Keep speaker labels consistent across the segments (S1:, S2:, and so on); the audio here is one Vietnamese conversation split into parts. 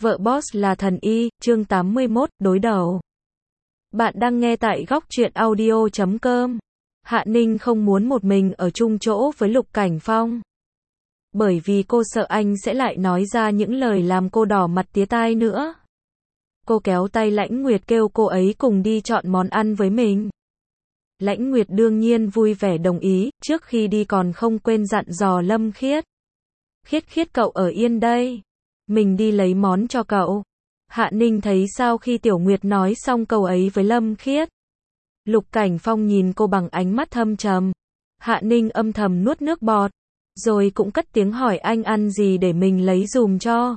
S1: Vợ boss là thần y, chương 81, đối đầu. Bạn đang nghe tại góc truyện audio.com. Hạ Ninh không muốn một mình ở chung chỗ với Lục Cảnh Phong. Bởi vì cô sợ anh sẽ lại nói ra những lời làm cô đỏ mặt tía tai nữa. Cô kéo tay Lãnh Nguyệt kêu cô ấy cùng đi chọn món ăn với mình. Lãnh Nguyệt đương nhiên vui vẻ đồng ý, trước khi đi còn không quên dặn dò Lâm Khiết. Khiết cậu ở yên đây. Mình đi lấy món cho cậu. Hạ Ninh thấy sao khi Tiểu Nguyệt nói xong câu ấy với Lâm Khiết. Lục Cảnh Phong nhìn cô bằng ánh mắt thâm trầm. Hạ Ninh âm thầm nuốt nước bọt. Rồi cũng cất tiếng hỏi anh ăn gì để mình lấy dùm cho.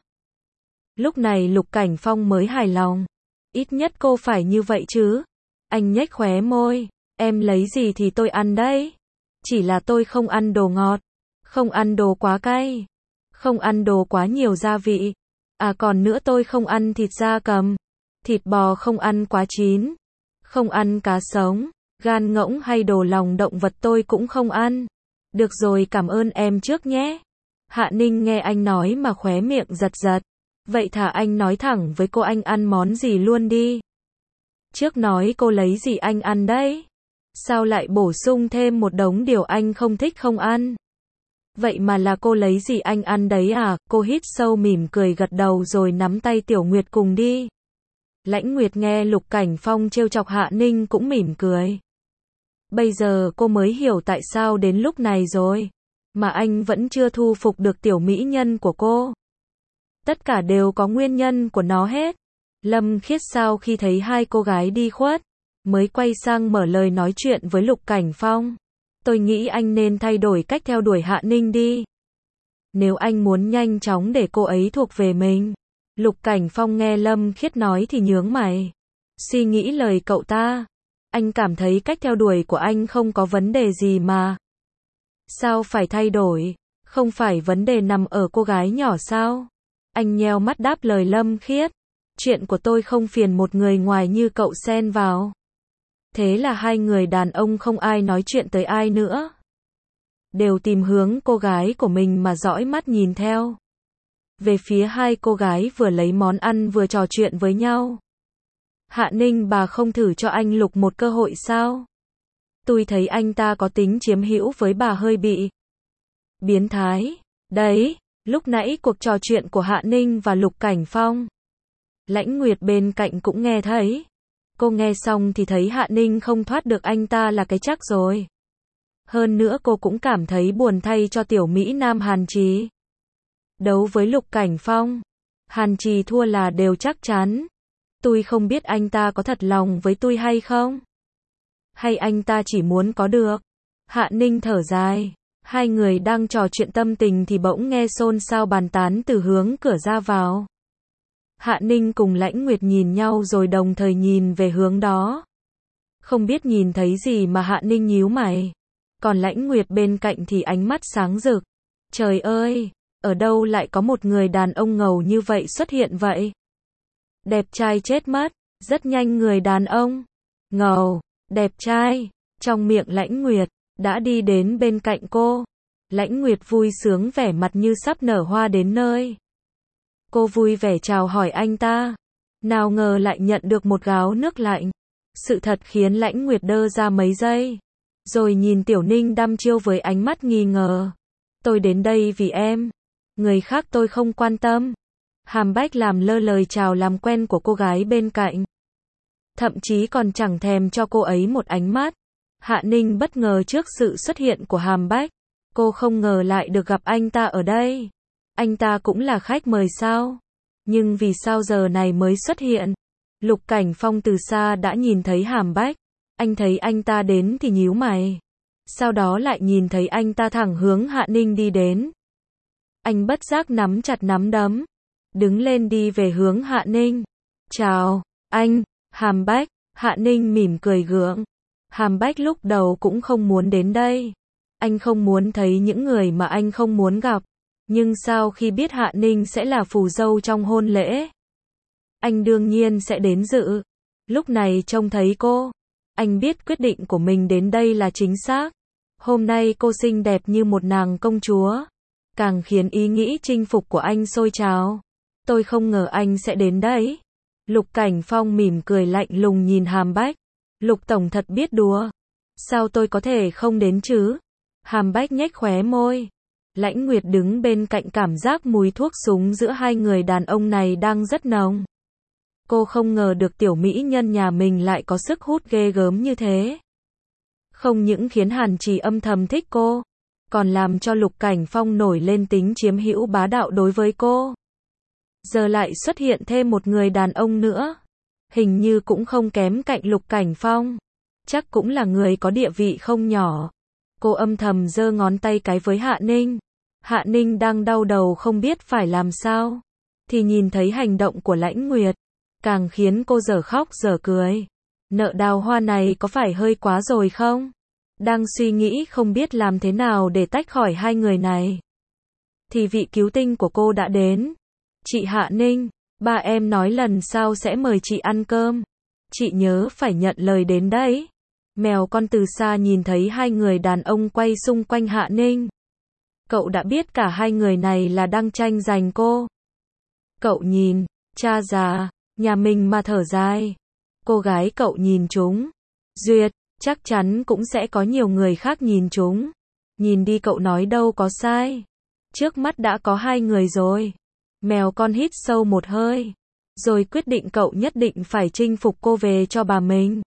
S1: Lúc này Lục Cảnh Phong mới hài lòng. Ít nhất cô phải như vậy chứ. Anh nhếch khóe môi. Em lấy gì thì tôi ăn đấy. Chỉ là tôi không ăn đồ ngọt. Không ăn đồ quá cay. Không ăn đồ quá nhiều gia vị. À còn nữa tôi không ăn thịt gia cầm. Thịt bò không ăn quá chín. Không ăn cá sống. Gan ngỗng hay đồ lòng động vật tôi cũng không ăn. Được rồi, cảm ơn em trước nhé. Hạ Ninh nghe anh nói mà khóe miệng giật giật. Vậy thả anh nói thẳng với cô anh ăn món gì luôn đi. Trước nói cô lấy gì anh ăn đấy. Sao lại bổ sung thêm một đống điều anh không thích không ăn. Vậy mà là cô lấy gì anh ăn đấy à? Cô hít sâu mỉm cười gật đầu rồi nắm tay Tiểu Nguyệt cùng đi. Lãnh Nguyệt nghe Lục Cảnh Phong trêu chọc Hạ Ninh cũng mỉm cười. Bây giờ cô mới hiểu tại sao đến lúc này rồi mà anh vẫn chưa thu phục được tiểu mỹ nhân của cô. Tất cả đều có nguyên nhân của nó hết. Lâm Khiết sau khi thấy hai cô gái đi khuất, mới quay sang mở lời nói chuyện với Lục Cảnh Phong. Tôi nghĩ anh nên thay đổi cách theo đuổi Hạ Ninh đi. Nếu anh muốn nhanh chóng để cô ấy thuộc về mình. Lục Cảnh Phong nghe Lâm Khiết nói thì nhướng mày. Suy nghĩ lời cậu ta. Anh cảm thấy cách theo đuổi của anh không có vấn đề gì mà. Sao phải thay đổi? Không phải vấn đề nằm ở cô gái nhỏ sao? Anh nheo mắt đáp lời Lâm Khiết. Chuyện của tôi không phiền một người ngoài như cậu xen vào. Thế là hai người đàn ông không ai nói chuyện tới ai nữa. Đều tìm hướng cô gái của mình mà dõi mắt nhìn theo. Về phía hai cô gái vừa lấy món ăn vừa trò chuyện với nhau. Hạ Ninh, bà không thử cho anh Lục một cơ hội sao? Tôi thấy anh ta có tính chiếm hữu với bà hơi bị biến thái. Đấy, lúc nãy cuộc trò chuyện của Hạ Ninh và Lục Cảnh Phong. Lãnh Nguyệt bên cạnh cũng nghe thấy. Cô nghe xong thì thấy Hạ Ninh không thoát được anh ta là cái chắc rồi. Hơn nữa cô cũng cảm thấy buồn thay cho tiểu Mỹ Nam Hàn Trì. Đấu với Lục Cảnh Phong, Hàn Trì thua là đều chắc chắn. Tôi không biết anh ta có thật lòng với tôi hay không. Hay anh ta chỉ muốn có được. Hạ Ninh thở dài. Hai người đang trò chuyện tâm tình thì bỗng nghe xôn xao bàn tán từ hướng cửa ra vào. Hạ Ninh cùng Lãnh Nguyệt nhìn nhau rồi đồng thời nhìn về hướng đó. Không biết nhìn thấy gì mà Hạ Ninh nhíu mày. Còn Lãnh Nguyệt bên cạnh thì ánh mắt sáng rực. Trời ơi, ở đâu lại có một người đàn ông ngầu như vậy xuất hiện vậy? Đẹp trai chết mất. Rất nhanh người đàn ông ngầu, đẹp trai trong miệng Lãnh Nguyệt đã đi đến bên cạnh cô. Lãnh Nguyệt vui sướng vẻ mặt như sắp nở hoa đến nơi. Cô vui vẻ chào hỏi anh ta. Nào ngờ lại nhận được một gáo nước lạnh. Sự thật khiến Lãnh Nguyệt đơ ra mấy giây. Rồi nhìn Tiểu Ninh đăm chiêu với ánh mắt nghi ngờ. Tôi đến đây vì em. Người khác tôi không quan tâm. Hàm Bách làm lơ lời chào làm quen của cô gái bên cạnh. Thậm chí còn chẳng thèm cho cô ấy một ánh mắt. Hạ Ninh bất ngờ trước sự xuất hiện của Hàm Bách. Cô không ngờ lại được gặp anh ta ở đây. Anh ta cũng là khách mời sao? Nhưng vì sao giờ này mới xuất hiện? Lục Cảnh Phong từ xa đã nhìn thấy Hàm Bách. Anh thấy anh ta đến thì nhíu mày. Sau đó lại nhìn thấy anh ta thẳng hướng Hạ Ninh đi đến. Anh bất giác nắm chặt nắm đấm. Đứng lên đi về hướng Hạ Ninh. Chào, anh, Hàm Bách. Hạ Ninh mỉm cười gượng. Hàm Bách lúc đầu cũng không muốn đến đây. Anh không muốn thấy những người mà anh không muốn gặp. Nhưng sau khi biết Hạ Ninh sẽ là phù dâu trong hôn lễ, anh đương nhiên sẽ đến dự. Lúc này trông thấy cô, anh biết quyết định của mình đến đây là chính xác. Hôm nay cô xinh đẹp như một nàng công chúa, càng khiến ý nghĩ chinh phục của anh sôi trào. Tôi không ngờ anh sẽ đến đấy. Lục Cảnh Phong mỉm cười lạnh lùng nhìn Hàm Bách. Lục tổng thật biết đùa. Sao tôi có thể không đến chứ? Hàm Bách nhếch khóe môi. Lãnh Nguyệt đứng bên cạnh cảm giác mùi thuốc súng giữa hai người đàn ông này đang rất nồng. Cô không ngờ được tiểu mỹ nhân nhà mình lại có sức hút ghê gớm như thế. Không những khiến Hàn Trì âm thầm thích cô, còn làm cho Lục Cảnh Phong nổi lên tính chiếm hữu bá đạo đối với cô. Giờ lại xuất hiện thêm một người đàn ông nữa. Hình như cũng không kém cạnh Lục Cảnh Phong. Chắc cũng là người có địa vị không nhỏ. Cô âm thầm giơ ngón tay cái với Hạ Ninh. Hạ Ninh đang đau đầu không biết phải làm sao. Thì nhìn thấy hành động của Lãnh Nguyệt. Càng khiến cô dở khóc dở cười. Nợ đào hoa này có phải hơi quá rồi không? Đang suy nghĩ không biết làm thế nào để tách khỏi hai người này. Thì vị cứu tinh của cô đã đến. Chị Hạ Ninh, ba em nói lần sau sẽ mời chị ăn cơm. Chị nhớ phải nhận lời đến đấy. Mèo con từ xa nhìn thấy hai người đàn ông quay xung quanh Hạ Ninh. Cậu đã biết cả hai người này là đang tranh giành cô. Cậu nhìn, cha già, nhà mình mà thở dài. Cô gái cậu nhìn chúng. Duyệt, chắc chắn cũng sẽ có nhiều người khác nhìn chúng. Nhìn đi cậu nói đâu có sai. Trước mắt đã có hai người rồi. Mèo con hít sâu một hơi. Rồi quyết định cậu nhất định phải chinh phục cô về cho bà mình.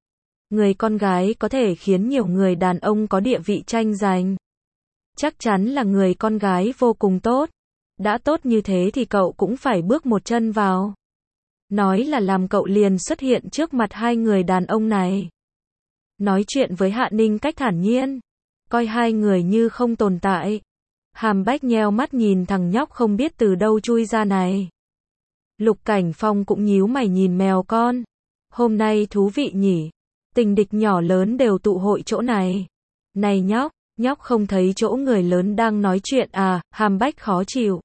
S1: Người con gái có thể khiến nhiều người đàn ông có địa vị tranh giành. Chắc chắn là người con gái vô cùng tốt. Đã tốt như thế thì cậu cũng phải bước một chân vào. Nói là làm cậu liền xuất hiện trước mặt hai người đàn ông này. Nói chuyện với Hạ Ninh cách thản nhiên. Coi hai người như không tồn tại. Hàm Bách nheo mắt nhìn thằng nhóc không biết từ đâu chui ra này. Lục Cảnh Phong cũng nhíu mày nhìn mèo con. Hôm nay thú vị nhỉ. Tình địch nhỏ lớn đều tụ hội chỗ này. Này nhóc, nhóc không thấy chỗ người lớn đang nói chuyện à? Hàm Bách khó chịu.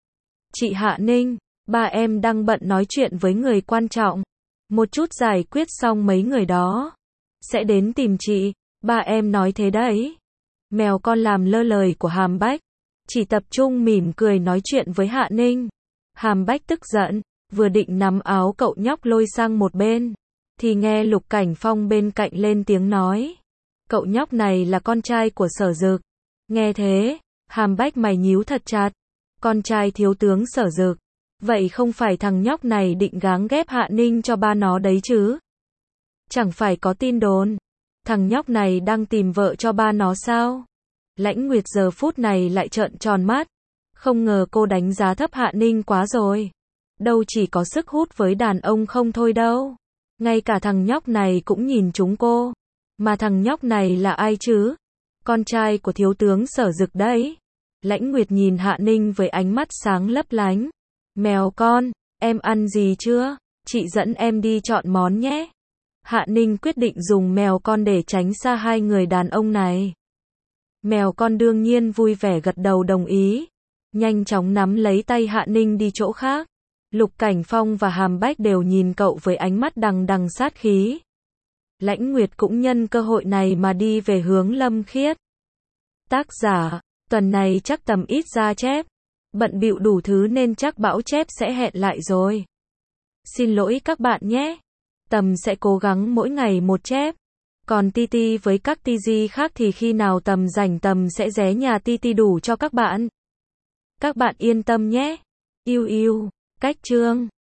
S1: Chị Hạ Ninh, ba em đang bận nói chuyện với người quan trọng. Một chút giải quyết xong mấy người đó sẽ đến tìm chị. Ba em nói thế đấy. Mèo con làm lơ lời của Hàm Bách. Chỉ tập trung mỉm cười nói chuyện với Hạ Ninh. Hàm Bách tức giận, vừa định nắm áo cậu nhóc lôi sang một bên. Thì nghe Lục Cảnh Phong bên cạnh lên tiếng nói. Cậu nhóc này là con trai của Sở Dực. Nghe thế, Hàm Bách mày nhíu thật chặt. Con trai thiếu tướng Sở Dực. Vậy không phải thằng nhóc này định gáng ghép Hạ Ninh cho ba nó đấy chứ? Chẳng phải có tin đồn. Thằng nhóc này đang tìm vợ cho ba nó sao? Lãnh Nguyệt giờ phút này lại trợn tròn mắt. Không ngờ cô đánh giá thấp Hạ Ninh quá rồi. Đâu chỉ có sức hút với đàn ông không thôi đâu. Ngay cả thằng nhóc này cũng nhìn chúng cô. Mà thằng nhóc này là ai chứ? Con trai của thiếu tướng Sở Dực đấy. Lãnh Nguyệt nhìn Hạ Ninh với ánh mắt sáng lấp lánh. Mèo con, em ăn gì chưa? Chị dẫn em đi chọn món nhé. Hạ Ninh quyết định dùng mèo con để tránh xa hai người đàn ông này. Mèo con đương nhiên vui vẻ gật đầu đồng ý. Nhanh chóng nắm lấy tay Hạ Ninh đi chỗ khác. Lục Cảnh Phong và Hàm Bách đều nhìn cậu với ánh mắt đằng đằng sát khí. Lãnh Nguyệt cũng nhân cơ hội này mà đi về hướng Lâm Khiết. Tác giả, tuần này chắc Tầm ít ra chép. Bận bịu đủ thứ nên chắc Bão chép sẽ hẹn lại rồi. Xin lỗi các bạn nhé. Tầm sẽ cố gắng mỗi ngày một chép. Còn Titi với các TG khác thì khi nào Tầm rảnh Tầm sẽ ré nhà Titi đủ cho các bạn. Các bạn yên tâm nhé. Yêu yêu, cách chương.